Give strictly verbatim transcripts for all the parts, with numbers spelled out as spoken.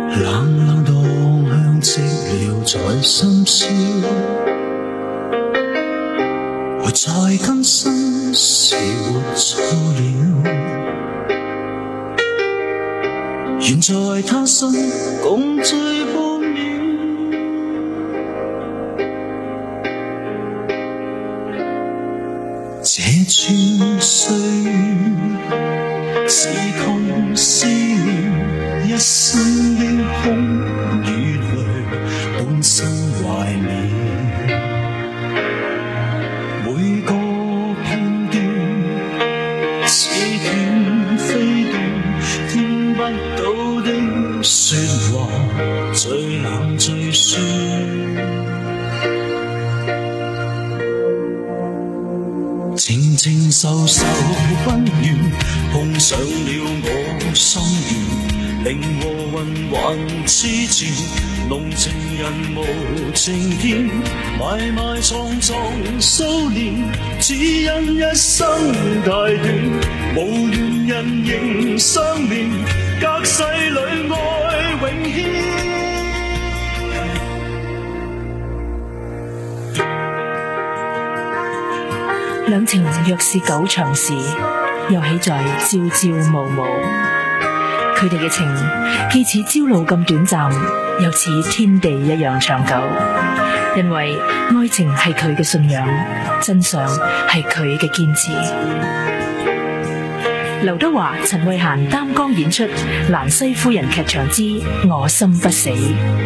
冷冷蕩向寂寥在深宵，活在今生是活錯了，願在他生共聚半秒。這串歲月是痛思念，一生英雄與淚半生懷念，每個片段似斷飛斷，聽不到的説話最冷最酸。靜靜愁愁不怨，碰上了我心願，令和魂還痴纏，濃情人無情見，埋埋藏藏數年，只因一生太短，無緣人仍相戀，隔世裏愛永牽。 兩情若是久長時，又豈在朝朝暮暮。佢哋嘅情既似朝露咁短暫，又似天地一樣長久。因為愛情係佢嘅信仰，真相係佢嘅堅持。劉德華、陳慧嫻擔綱演出《蘭西夫人劇場之我心不死》。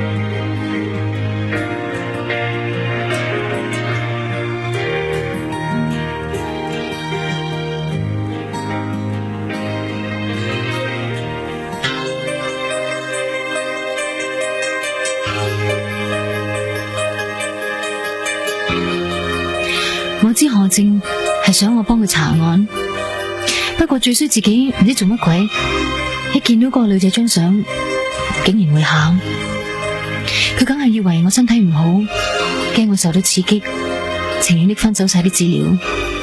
我知何正係想我幫佢查案，不過最衰自己唔知做乜鬼，一見到嗰個女仔張相，竟然會喊。佢梗係以為我身體唔好，驚我受到刺激，情願拎翻走晒啲資料。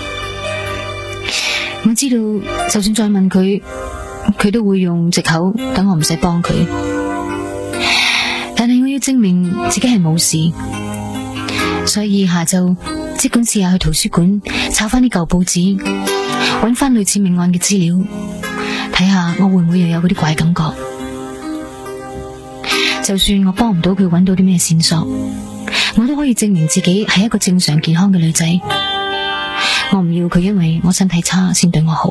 我知道，就算再問佢，佢都會用藉口等我唔使幫佢。但係我要證明自己係冇事，所以下晝即管試下去圖書館抄翻啲舊報紙，揾翻類似命案嘅資料，睇下我會唔會又有嗰啲怪感覺。就算我幫唔到佢揾到啲咩線索，我都可以證明自己係一個正常健康嘅女仔。我唔要佢因為我身體差先對我好。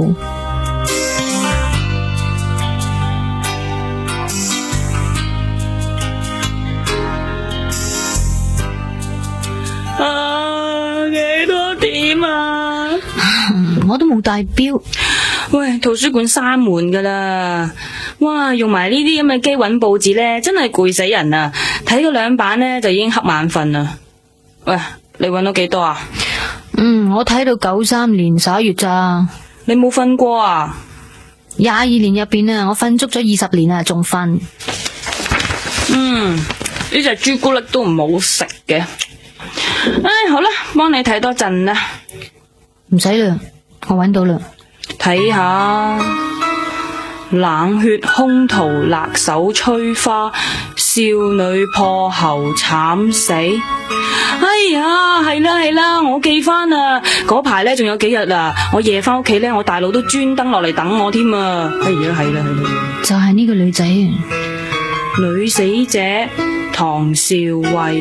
點啊？ 我都冇帶錶。 喂，圖書館閂門噶啦！哇，用埋呢啲咁嘅機搵報紙咧，真係攰死人啊！睇咗兩版咧，就已經瞌眼瞓啦。喂，你搵到幾多啊？ 嗯，我睇到九三年十一月咋。 你冇瞓過啊？ 廿二年入邊啊，我瞓足咗二十年啊，仲瞓。 嗯，呢隻朱古力都唔好食嘅。唉，好啦，幫你睇多陣啦。 唔使啦，我搵到啦。 睇下，冷血兇徒勒手摧花，少女破喉慘死。哎呀，係啦係啦，我記翻啦。嗰排咧仲有幾日啦，我夜翻屋企咧，我大佬都專登落嚟等我添啊。哎呀，係啦係啦， 就係呢個女仔。 女死者唐少慧。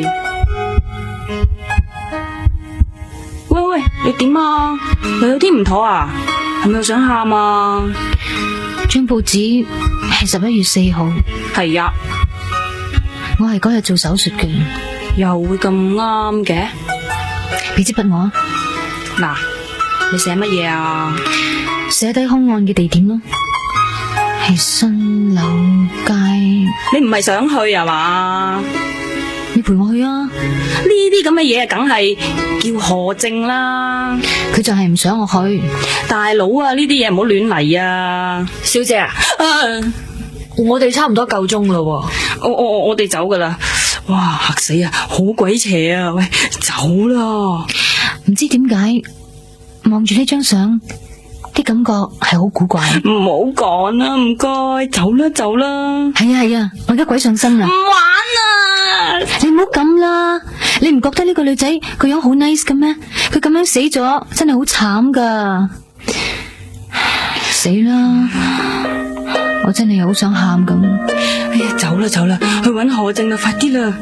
喂喂，你點啊？又有啲唔妥啊？係咪又想喊啊？ 張報紙係十一月四號。 係呀， 我係嗰日做手術嘅。 又會咁啱嘅？ 俾支筆我。 嗱，你寫乜嘢啊？ 寫低凶案嘅地點咯，係新柳街。 你唔係想去啊嘛？ 你陪我去啊！ 呢啲咁嘅嘢啊，梗係叫何正啦。 佢就係唔想我去。 大佬啊，呢啲嘢唔好亂嚟啊！ 小姐啊， 啊我哋差唔多夠鐘啦。我我我哋走噶啦。哇，嚇死啊！好鬼邪啊！喂，走啦！ 唔知點解望住呢張相， 啲感覺係好古怪。 唔好講啦，唔該，走啦走啦。 係啊係啊，我而家鬼上身啊！ 唔玩啊！ 你唔好咁啦，你唔覺得呢個女仔個樣好 nice 嘅咩？佢咁樣死咗，真係好慘噶。死啦！我真係好想喊咁。 哎呀，走啦走啦，去搵何靜啦，快啲啦！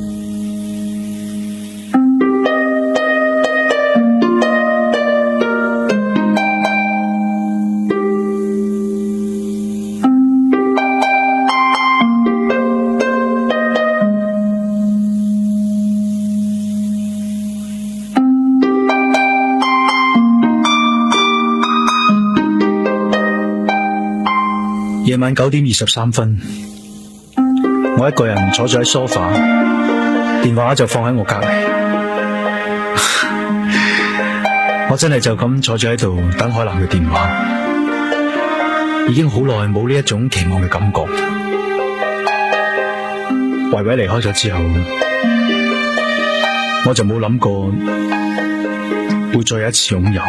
夜晚九點二十三分，我一個人坐咗喺梳化，電話就放喺我隔籬。我真係就咁坐咗喺度等海南嘅電話，已經好耐冇呢一種期望嘅感覺。維維離開咗之後，我就冇諗過會再有一次擁有。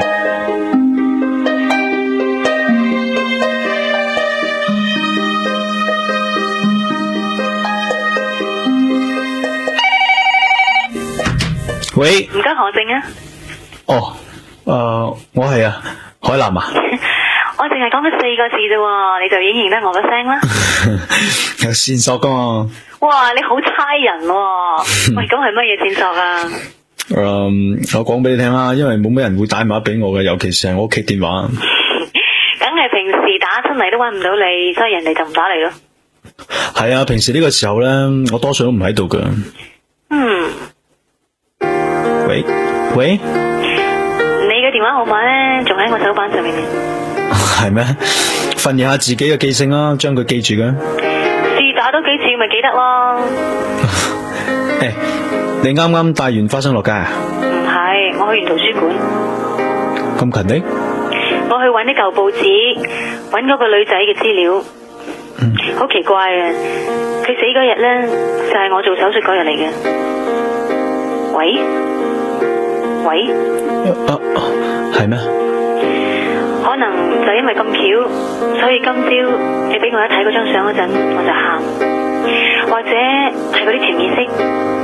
喂， 唔該何靜啊。 哦，誒、呃，我係啊，海南啊。 我淨係講咗四個字啫，你就已經認得我個聲啦。 有線索噶嘛？ 哇，你好猜人喎！喂，咁係乜嘢線索啊？ 誒、呃，我講俾你聽啦，因為冇咩人會打電話俾我嘅，尤其是係我屋企電話。 梗係平時打出嚟都搵唔到你，所以人哋就唔打你咯。 係啊，平時呢個時候咧，我多數都唔喺度噶。 嗯。 喂喂， 你嘅電話號碼咧，仲喺我手板上面嘅。 係咩？訓練下自己嘅記性啦，將佢記住嘅。 試打多幾次咪記得咯。 誒、欸，你啱啱帶完花生落街啊？ 唔係，我去完圖書館。 咁勤力？ 我去搵啲舊報紙，搵嗰個女仔嘅資料。嗯，好奇怪啊！佢死嗰日咧，就係、是、我做手術嗰日嚟嘅。喂？喂？ 啊，係咩？ 可能就因為咁巧，所以今朝你俾我一睇嗰張相嗰陣，我就喊，或者係嗰啲潛意識。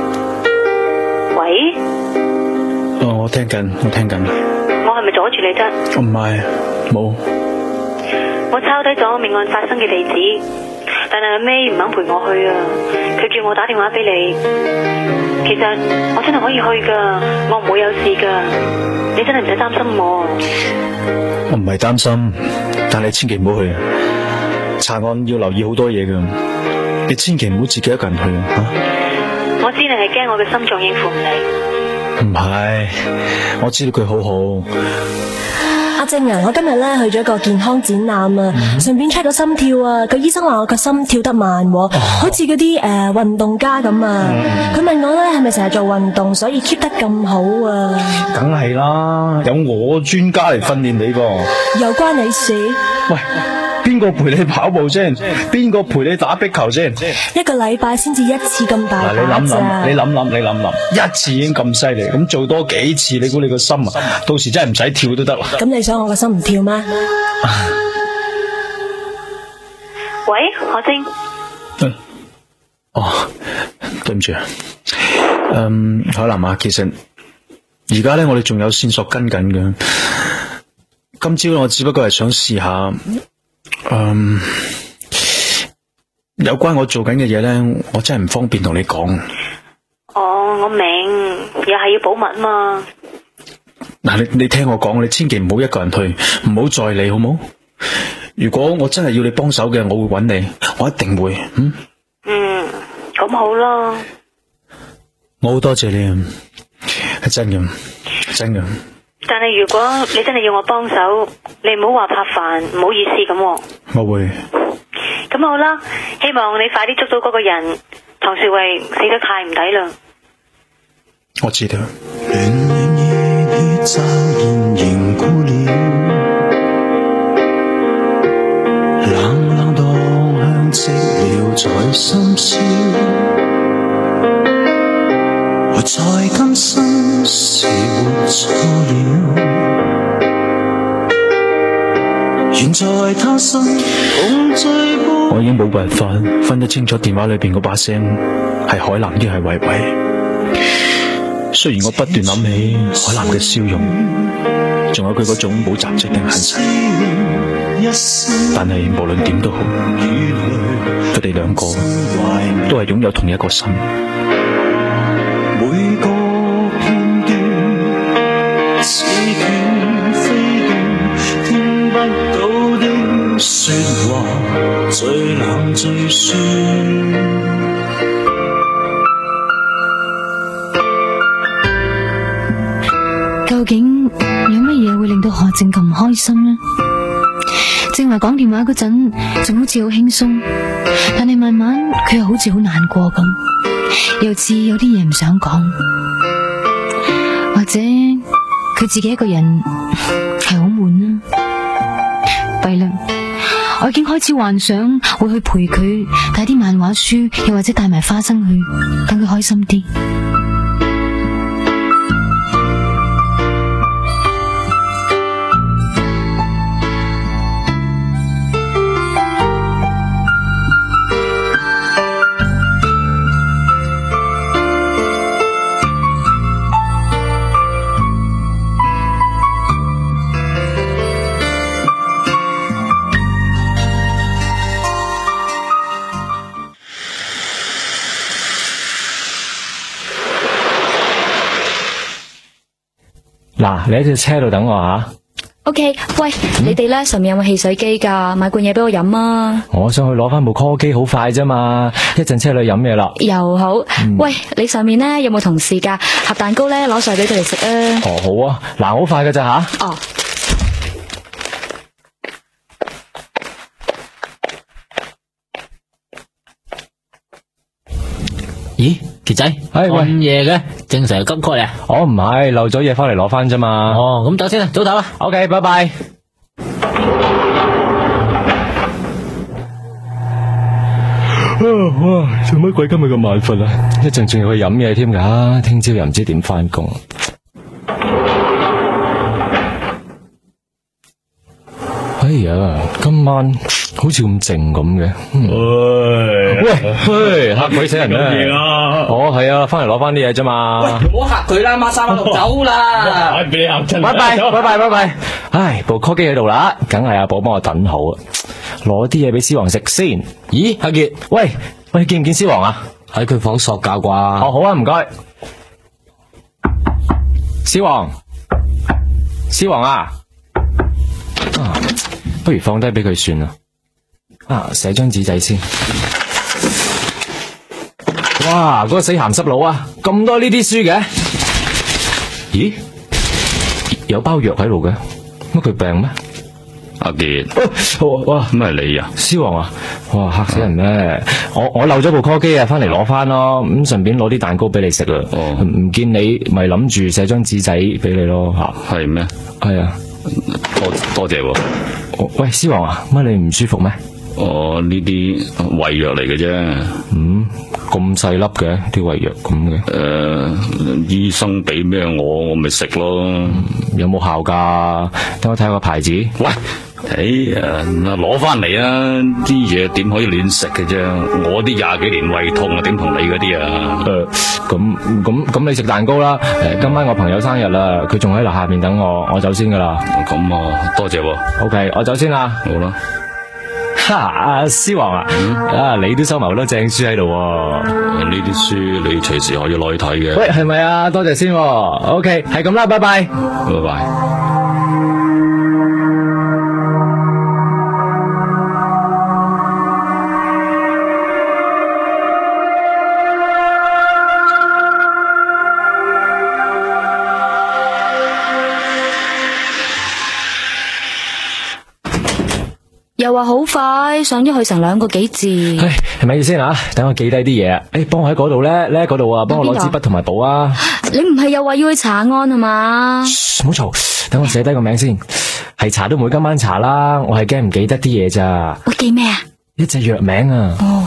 喂？ 哦，我聽緊，我聽緊。 我係咪阻住你啫？ 唔係，冇。 我抄低咗命案發生嘅地址，但係阿 May 唔肯陪我去啊，佢叫我打電話俾你。其實我真係可以去噶，我唔會有事噶，你真係唔使擔心我。 我唔係擔心，但你千祈唔好去啊！查案要留意好多嘢噶，你千祈唔好自己一個人去啊！ 我知你係驚我嘅心臟應付唔嚟。 唔係，我知道佢好好。 阿靜啊，我今日咧去咗一個健康展覽啊，順、嗯、便 check 個心跳啊。個醫生話我個心跳得慢，哦、好似嗰啲誒運動家咁啊。佢、嗯、問我咧係咪成日做運動，所以 keep 得咁好啊？梗係啦，有我專家嚟訓練你噃。 又關你事？ 喂，邊個陪你跑步先？邊個陪你打壁球先？ 一個禮拜先至一次咁大把咋？ 你諗諗，你諗諗，你諗諗，一次已經咁犀利，咁做多幾次，你估你個心啊，到時真係唔使跳都得。 咁你想我個心唔跳咩？ 喂，何晶。 嗯。哦，對唔住啊。嗯，海南啊，其實而家咧，我哋仲有線索跟緊嘅。今朝我只不過係想試下。嗯，有關我做緊嘅嘢咧，我真係唔方便同你講。 哦，我明，又係要保密嘛。 嗱，你你聽我講，你千祈唔好一個人去，唔好再理，好冇？如果我真係要你幫手嘅，我會揾你，我一定會。嗯。嗯， 咁好啦。 我好多謝你啊，係真嘅，真嘅。 但係如果你真係要我幫手，你唔好話怕煩，唔好意思咁。 我會。 咁好啦，希望你快啲捉到嗰個人。唐少慧死得太唔抵啦。 我知道。 暖暖熱血驟然凝固了，冷冷蕩向寂寥在深宵，我在今生是活錯了， 願在他身共聚過。 我已經冇辦法分得清楚電話裏邊嗰把聲係海南抑係維維。雖然我不斷諗起海南嘅笑容，仲有佢嗰種冇雜質嘅眼神，但係無論點都好，佢哋兩個都係擁有同一個心。 每個片段似斷飛動，聽不到的說話，最冷最酸。 究竟有乜嘢會令到何靜咁唔開心呢？正話講電話嗰陣，仲好似好輕鬆，但係慢慢佢又好似好難過咁，又似有啲嘢唔想講，或者佢自己一個人係好悶啊。弊啦，我已經開始幻想會去陪佢睇啲漫畫書，又或者帶埋花生去，等佢開心啲。 嗱，你喺隻車度等我吓。 O K， 喂，嗯、你哋咧上面有冇汽水機噶？買罐嘢俾我飲啊！ 我想去攞翻部 call 機，好快啫嘛，一陣車裏飲嘢啦。 又好，嗯、喂，你上面咧有冇同事噶？盒蛋糕咧攞上嚟俾佢哋食啊！ 哦，好啊，嗱，好快噶咋吓？哦。 咦，傑仔，咁夜嘅，正常係急 call 嚟啊？ 我唔係漏咗嘢翻嚟攞翻啫嘛。 哦，咁走先啦，早唞啦。 OK， 拜拜。哇，做乜鬼今日咁晚瞓啊？一陣仲要去飲嘢添噶，聽朝又唔知點翻工。哎呀，今晚好似咁靜咁嘅。喂喂，嚇鬼死人咧！哦，係啊，翻嚟攞翻啲嘢啫嘛。 喂，唔好嚇佢啦，抹衫喺度走啦。 俾你嚇親。拜拜拜拜拜拜。唉，部 call 機喺度啦，梗係阿寶幫我等好，攞啲嘢俾獅王食先。咦，阿傑，喂喂，見唔見獅王啊？ 喺佢房索教啩。 哦，好啊，唔該。獅王，獅王啊！啊，不如放低俾佢算啦。啊，寫張紙仔先。哇，嗰個死鹹濕佬啊，咁多呢啲書嘅？咦，有包藥喺度嘅，乜佢病咩？ 阿傑， 哇， 咩係你啊？ 獅王啊，哇，嚇死人咩？我我漏咗部 call 機啊，翻嚟攞翻咯，咁順便攞啲蛋糕俾你食啊。哦，唔見你咪諗住寫張紙仔俾你咯吓。 係咩？ 係啊， 多多謝喎。 喂，獅王啊，乜你唔舒服咩？ 哦，呢啲胃藥嚟嘅啫。 嗯，咁細粒嘅啲胃藥咁嘅。 誒、呃，醫生俾咩我，我咪食咯。 嗯、有冇效噶？等我睇下個牌子。 喂，哎呀，攞翻嚟啊！啲嘢點可以亂食嘅啫？我啲廿幾年胃痛啊，點同你嗰啲啊？ 誒、呃，咁咁咁，你食蛋糕啦。誒，今晚我朋友生日啦，佢仲喺樓下面等我，我走先噶啦。 咁啊，多謝喎。 OK，我走先啦。 好啦。 哈，阿獅王啊，嗯、啊，你都收埋好多正書喺度。 呢啲書你隨時可以攞去睇嘅。 喂，係咪啊？多謝先。OK， 係咁啦，拜拜。 拜拜。 又話好快，上咗去成兩個幾字。 唉，係咪意思先啊？等我記低啲嘢啊！誒，幫我喺嗰度咧，咧嗰度啊，幫我攞支筆同埋簿啊！ 你唔係又話要去查案係嘛？ 噓，唔好嘈，等我寫低個名先。係查都唔會今晚查啦，我係驚唔記得啲嘢咋。 我記咩啊？ 一隻藥名啊！哦。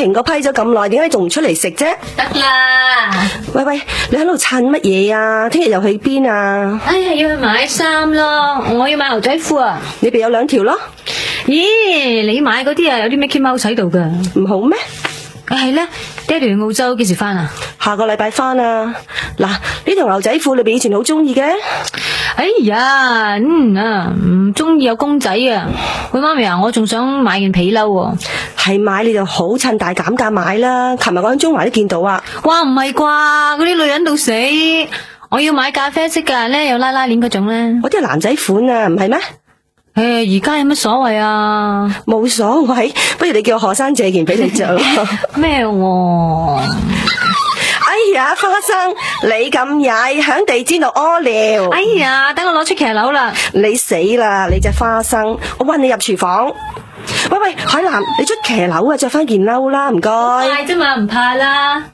蘋果批咗咁耐，點解你仲唔出嚟食啫？ 得啦。 喂喂，你喺度襯乜嘢啊？聽日又去邊啊？ 哎呀，要去買衫咯，我要買牛仔褲啊。 你哋有兩條咯。 咦，你買嗰啲啊有啲 Mickey Mouse 喺度噶， 唔好咩？ 啊係咧，爹哋去澳洲幾時翻啊？ 下個禮拜翻啊。嗱，呢條牛仔褲你哋以前好中意嘅。 哎呀，嗯啊，唔中意有公仔啊。喂，媽咪啊，我仲想買件皮褸喎。 係買你就好趁大減價買啦。琴日我喺中環都見到啊。 哇，唔係啩？嗰啲女人到死！我要買咖啡色噶咧，有拉拉鏈嗰種咧。 嗰啲係男仔款啊，唔係咩？ 誒，而家有乜所謂啊？ 冇所謂，不如你叫我何生借件俾你着。 咩喎？ 哎呀，花生，你咁曳，響地氈度屙尿。 哎呀，等我攞出騎樓啦。 你死啦，你隻花生，我搵你入廚房。喂喂，海南，你出騎樓啊，着翻件褸啦，唔該。 快啫嘛，唔怕啦。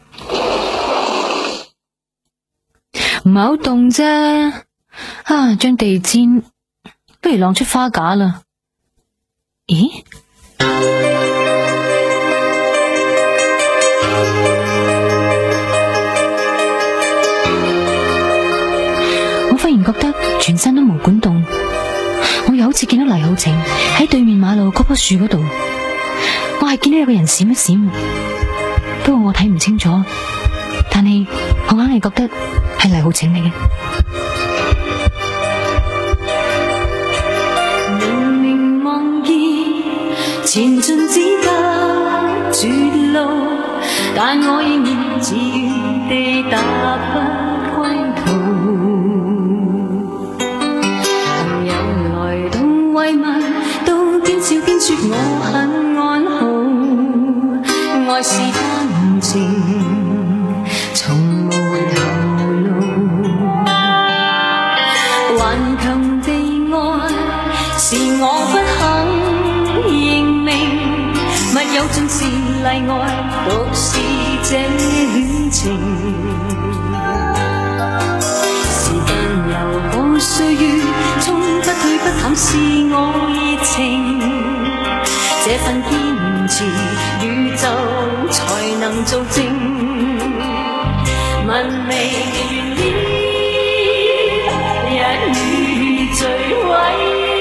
唔係好凍啫，啊，張地氈不如晾出花架啦。咦？我忽然覺得全身都毛管凍，我又好似見到黎浩晴喺對面馬路嗰棵樹嗰度，我係見到有個人閃一閃，不過我睇唔清楚，但係我硬係覺得係黎浩晴嚟嘅。明明望見前進只得絕路，但我仍然自願地踏不歸途。朋友來到慰問，都邊笑邊說我很安好，愛是單程，從無頭路。頑強地愛是我不肯認命，密友盡是例外，獨是這戀情。時間流過歲月，衝不退不淡是我熱情。這份堅持，宇宙才能做證。文明完了，一語墜毀。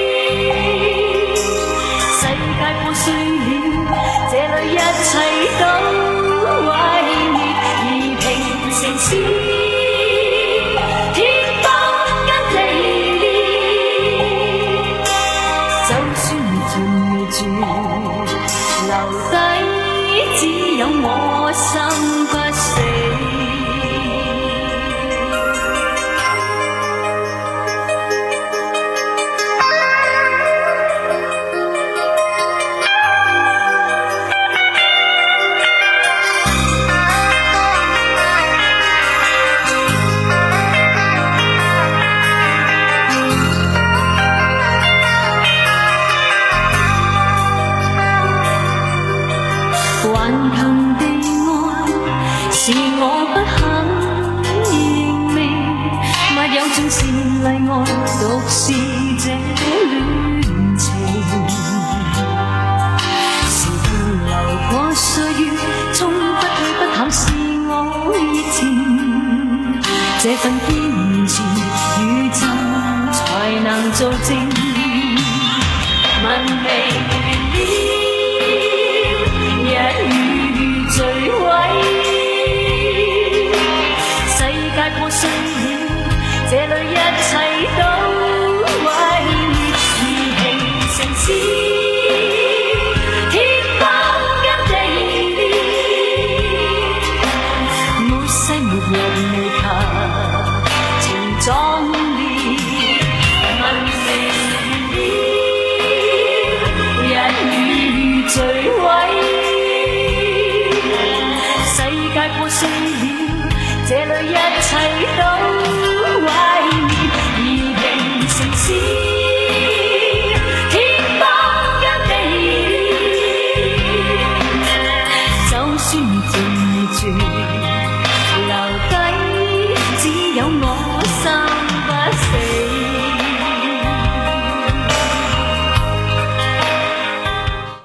世界破碎了，這裏一切都毀滅，而平城市天崩跟地裂。就算盡絕，留低只有我心不死。頑強地愛是我不肯認命，密友總是例外，獨是這戀情。時間流過歲月，衝不退不淡是我熱情。這份堅持，宇宙才能做證。文明完了，一語墜毀，世界破碎了，這裏一切都毀滅，而平城市天崩跟地裂，沒西沒日未及情壯烈。文明完了，一語墜毀。世界破碎了，這裏一切都毀滅，而平城市天崩跟地裂。就算盡絕，